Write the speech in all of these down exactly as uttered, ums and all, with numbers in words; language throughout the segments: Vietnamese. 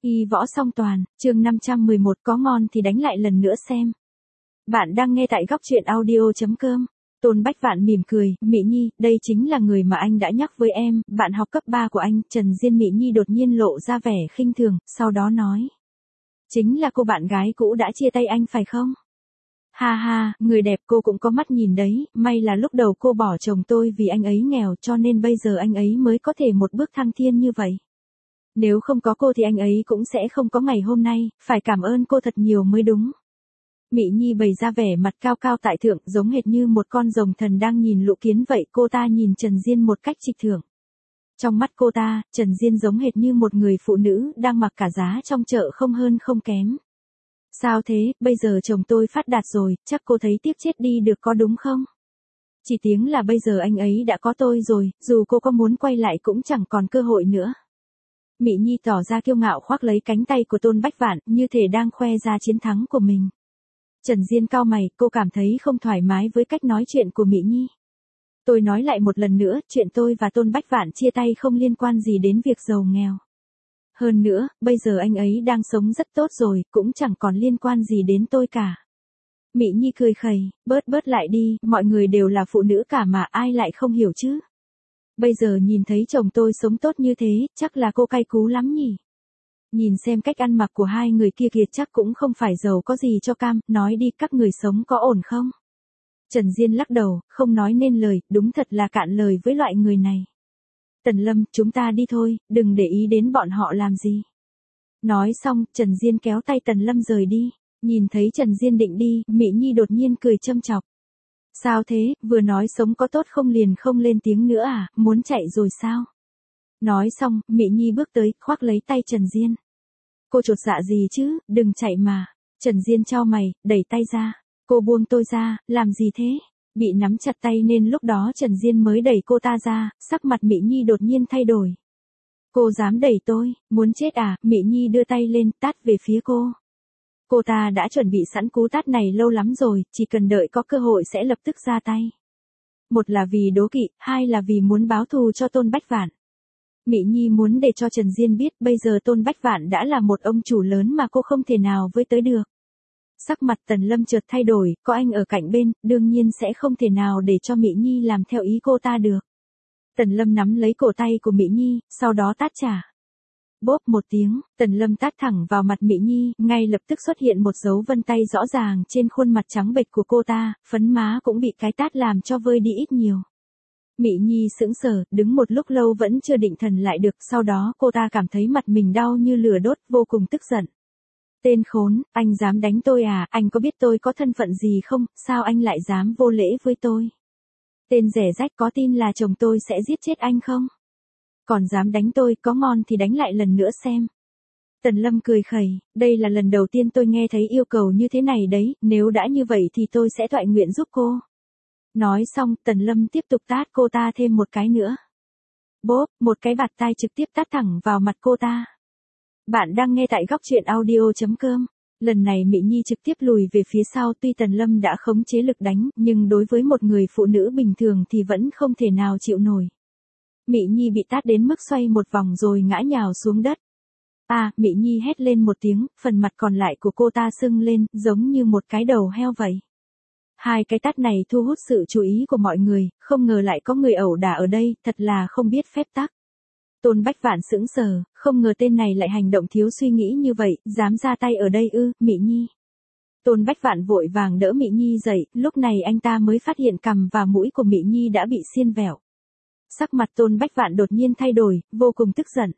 Y võ song toàn, chương năm trăm mười một có ngon thì đánh lại lần nữa xem. Bạn đang nghe tại góc truyện audio.com. Tôn Bách Vạn mỉm cười, Mị Nhi, đây chính là người mà anh đã nhắc với em, bạn học cấp ba của anh, Trần Diên. Mị Nhi đột nhiên lộ ra vẻ khinh thường, sau đó nói. Chính là cô bạn gái cũ đã chia tay anh phải không? Ha ha, người đẹp cô cũng có mắt nhìn đấy, may là lúc đầu cô bỏ chồng tôi vì anh ấy nghèo cho nên bây giờ anh ấy mới có thể một bước thăng thiên như vậy. Nếu không có cô thì anh ấy cũng sẽ không có ngày hôm nay, phải cảm ơn cô thật nhiều mới đúng. Mị Nhi bày ra vẻ mặt cao cao tại thượng, giống hệt như một con rồng thần đang nhìn lũ kiến vậy. Cô ta nhìn Trần Diên một cách trịch thượng. Trong mắt cô ta, Trần Diên giống hệt như một người phụ nữ đang mặc cả giá trong chợ, không hơn không kém. Sao thế, bây giờ chồng tôi phát đạt rồi, chắc cô thấy tiếc chết đi được có đúng không? Chỉ tiếng là bây giờ anh ấy đã có tôi rồi, dù cô có muốn quay lại cũng chẳng còn cơ hội nữa. Mị Nhi tỏ ra kiêu ngạo khoác lấy cánh tay của Tôn Bách Vạn, như thể đang khoe ra chiến thắng của mình. Trần Diên cau mày, cô cảm thấy không thoải mái với cách nói chuyện của Mị Nhi. Tôi nói lại một lần nữa, chuyện tôi và Tôn Bách Vạn chia tay không liên quan gì đến việc giàu nghèo. Hơn nữa, bây giờ anh ấy đang sống rất tốt rồi, cũng chẳng còn liên quan gì đến tôi cả. Mị Nhi cười khẩy, bớt bớt lại đi, mọi người đều là phụ nữ cả mà, ai lại không hiểu chứ. Bây giờ nhìn thấy chồng tôi sống tốt như thế, chắc là cô cay cú lắm nhỉ. Nhìn xem cách ăn mặc của hai người kia kìa, chắc cũng không phải giàu có gì cho cam, nói đi các người sống có ổn không? Trần Diên lắc đầu, không nói nên lời, đúng thật là cạn lời với loại người này. Tần Lâm, chúng ta đi thôi, đừng để ý đến bọn họ làm gì. Nói xong, Trần Diên kéo tay Tần Lâm rời đi. Nhìn thấy Trần Diên định đi, Mị Nhi đột nhiên cười châm chọc. Sao thế, vừa nói sống có tốt không liền không lên tiếng nữa à, muốn chạy rồi sao? Nói xong, Mị Nhi bước tới, khoác lấy tay Trần Diên. Cô chột dạ gì chứ, đừng chạy mà. Trần Diên chau mày, đẩy tay ra. Cô buông tôi ra, làm gì thế? Bị nắm chặt tay nên lúc đó Trần Diên mới đẩy cô ta ra, sắc mặt Mị Nhi đột nhiên thay đổi. Cô dám đẩy tôi, muốn chết à? Mị Nhi đưa tay lên, tát về phía cô. Cô ta đã chuẩn bị sẵn cú tát này lâu lắm rồi, chỉ cần đợi có cơ hội sẽ lập tức ra tay. Một là vì đố kỵ, hai là vì muốn báo thù cho Tôn Bách Vạn. Mị Nhi muốn để cho Trần Diên biết bây giờ Tôn Bách Vạn đã là một ông chủ lớn mà cô không thể nào với tới được. Sắc mặt Tần Lâm chợt thay đổi, có anh ở cạnh bên, đương nhiên sẽ không thể nào để cho Mị Nhi làm theo ý cô ta được. Tần Lâm nắm lấy cổ tay của Mị Nhi, sau đó tát trả. Bốp một tiếng, Tần Lâm tát thẳng vào mặt Mị Nhi, ngay lập tức xuất hiện một dấu vân tay rõ ràng trên khuôn mặt trắng bệch của cô ta, phấn má cũng bị cái tát làm cho vơi đi ít nhiều. Mị Nhi sững sờ, đứng một lúc lâu vẫn chưa định thần lại được, sau đó cô ta cảm thấy mặt mình đau như lửa đốt, vô cùng tức giận. Tên khốn, anh dám đánh tôi à, anh có biết tôi có thân phận gì không, sao anh lại dám vô lễ với tôi? Tên rẻ rách, có tin là chồng tôi sẽ giết chết anh không? Còn dám đánh tôi, có ngon thì đánh lại lần nữa xem. Tần Lâm cười khẩy, đây là lần đầu tiên tôi nghe thấy yêu cầu như thế này đấy, nếu đã như vậy thì tôi sẽ toại nguyện giúp cô. Nói xong, Tần Lâm tiếp tục tát cô ta thêm một cái nữa. Bốp, một cái bạt tai trực tiếp tát thẳng vào mặt cô ta. Bạn đang nghe tại góc truyện audio.com. Lần này Mị Nhi trực tiếp lùi về phía sau, tuy Tần Lâm đã khống chế lực đánh, nhưng đối với một người phụ nữ bình thường thì vẫn không thể nào chịu nổi. Mị Nhi bị tát đến mức xoay một vòng rồi ngã nhào xuống đất. À, Mị Nhi hét lên một tiếng, phần mặt còn lại của cô ta sưng lên, giống như một cái đầu heo vậy. Hai cái tát này thu hút sự chú ý của mọi người, không ngờ lại có người ẩu đả ở đây, thật là không biết phép tắc. Tôn Bách Vạn sững sờ, không ngờ tên này lại hành động thiếu suy nghĩ như vậy, dám ra tay ở đây ư, Mị Nhi. Tôn Bách Vạn vội vàng đỡ Mị Nhi dậy, lúc này anh ta mới phát hiện cằm và mũi của Mị Nhi đã bị xiên vẹo. Sắc mặt Tôn Bách Vạn đột nhiên thay đổi, vô cùng tức giận.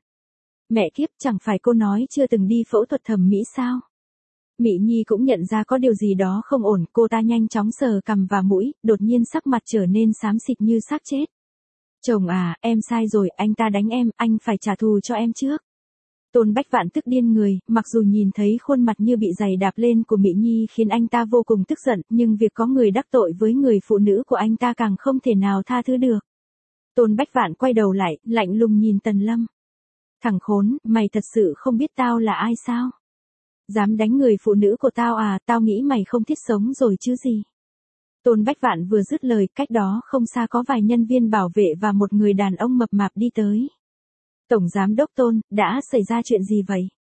Mẹ kiếp, chẳng phải cô nói chưa từng đi phẫu thuật thẩm mỹ sao? Mị Nhi cũng nhận ra có điều gì đó không ổn, cô ta nhanh chóng sờ cằm và mũi, đột nhiên sắc mặt trở nên xám xịt như xác chết. Chồng à, em sai rồi, anh ta đánh em, anh phải trả thù cho em trước. Tôn Bách Vạn tức điên người, mặc dù nhìn thấy khuôn mặt như bị giày đạp lên của Mị Nhi khiến anh ta vô cùng tức giận, nhưng việc có người đắc tội với người phụ nữ của anh ta càng không thể nào tha thứ được. Tôn Bách Vạn quay đầu lại, lạnh lùng nhìn Tần Lâm. Thằng khốn, mày thật sự không biết tao là ai sao? Dám đánh người phụ nữ của tao à, tao nghĩ mày không thiết sống rồi chứ gì. Tôn Bách Vạn vừa dứt lời, cách đó không xa có vài nhân viên bảo vệ và một người đàn ông mập mạp đi tới. Tổng giám đốc Tôn, đã xảy ra chuyện gì vậy?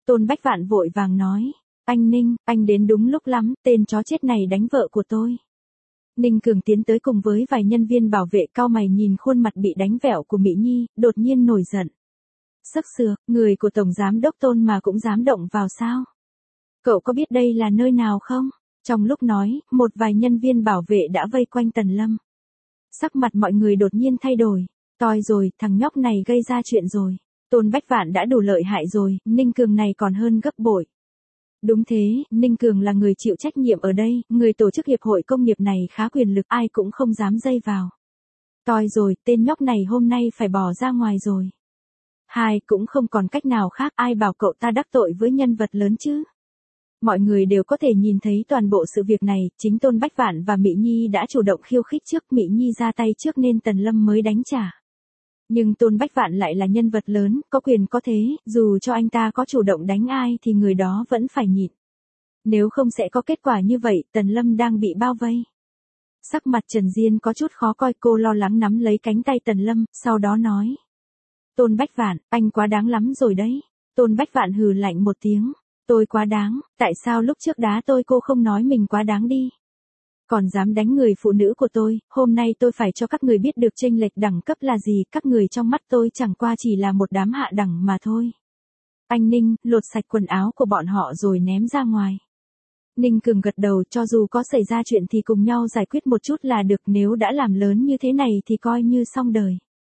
Tôn Bách Vạn vội vàng nói. Anh Ninh, anh đến đúng lúc lắm, tên chó chết này đánh vợ của tôi. Ninh Cường tiến tới cùng với vài nhân viên bảo vệ cau mày nhìn khuôn mặt bị đánh vẹo của Mỹ Nhi, đột nhiên nổi giận. Sấc sược, người của Tổng Giám Đốc Tôn mà cũng dám động vào sao? Cậu có biết đây là nơi nào không? Trong lúc nói, một vài nhân viên bảo vệ đã vây quanh Tần Lâm. Sắc mặt mọi người đột nhiên thay đổi. Toi rồi, thằng nhóc này gây ra chuyện rồi. Tôn Bách Vạn đã đủ lợi hại rồi, Ninh Cường này còn hơn gấp bội. Đúng thế, Ninh Cường là người chịu trách nhiệm ở đây, người tổ chức hiệp hội công nghiệp này khá quyền lực, ai cũng không dám dây vào. Toi rồi, tên nhóc này hôm nay phải bỏ ra ngoài rồi. Hai, cũng không còn cách nào khác, ai bảo cậu ta đắc tội với nhân vật lớn chứ. Mọi người đều có thể nhìn thấy toàn bộ sự việc này, chính Tôn Bách Vạn và Mỹ Nhi đã chủ động khiêu khích trước, Mỹ Nhi ra tay trước nên Tần Lâm mới đánh trả. Nhưng Tôn Bách Vạn lại là nhân vật lớn, có quyền có thế, dù cho anh ta có chủ động đánh ai thì người đó vẫn phải nhịn. Nếu không sẽ có kết quả như vậy, Tần Lâm đang bị bao vây. Sắc mặt Trần Diên có chút khó coi, cô lo lắng nắm lấy cánh tay Tần Lâm, sau đó nói. Tôn Bách Vạn, anh quá đáng lắm rồi đấy. Tôn Bách Vạn hừ lạnh một tiếng. Tôi quá đáng, tại sao lúc trước đá tôi cô không nói mình quá đáng đi? Còn dám đánh người phụ nữ của tôi, hôm nay tôi phải cho các người biết được chênh lệch đẳng cấp là gì, các người trong mắt tôi chẳng qua chỉ là một đám hạ đẳng mà thôi. Anh Ninh, lột sạch quần áo của bọn họ rồi ném ra ngoài. Ninh Cường gật đầu, cho dù có xảy ra chuyện thì cùng nhau giải quyết một chút là được, nếu đã làm lớn như thế này thì coi như xong đời.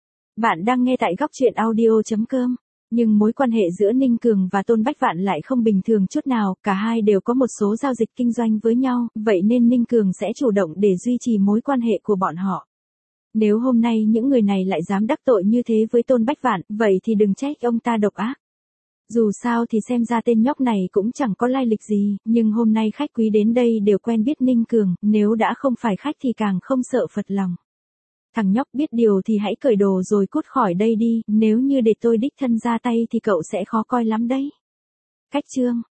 Bạn đang nghe tại góc truyện audio chấm com. Nhưng mối quan hệ giữa Ninh Cường và Tôn Bách Vạn lại không bình thường chút nào, cả hai đều có một số giao dịch kinh doanh với nhau, vậy nên Ninh Cường sẽ chủ động để duy trì mối quan hệ của bọn họ. Nếu hôm nay những người này lại dám đắc tội như thế với Tôn Bách Vạn, vậy thì đừng trách ông ta độc ác. Dù sao thì xem ra tên nhóc này cũng chẳng có lai lịch gì, nhưng hôm nay khách quý đến đây đều quen biết Ninh Cường, nếu đã không phải khách thì càng không sợ phật lòng. Thằng nhóc biết điều thì hãy cởi đồ rồi cút khỏi đây đi, nếu như để tôi đích thân ra tay thì cậu sẽ khó coi lắm đấy. Cách chương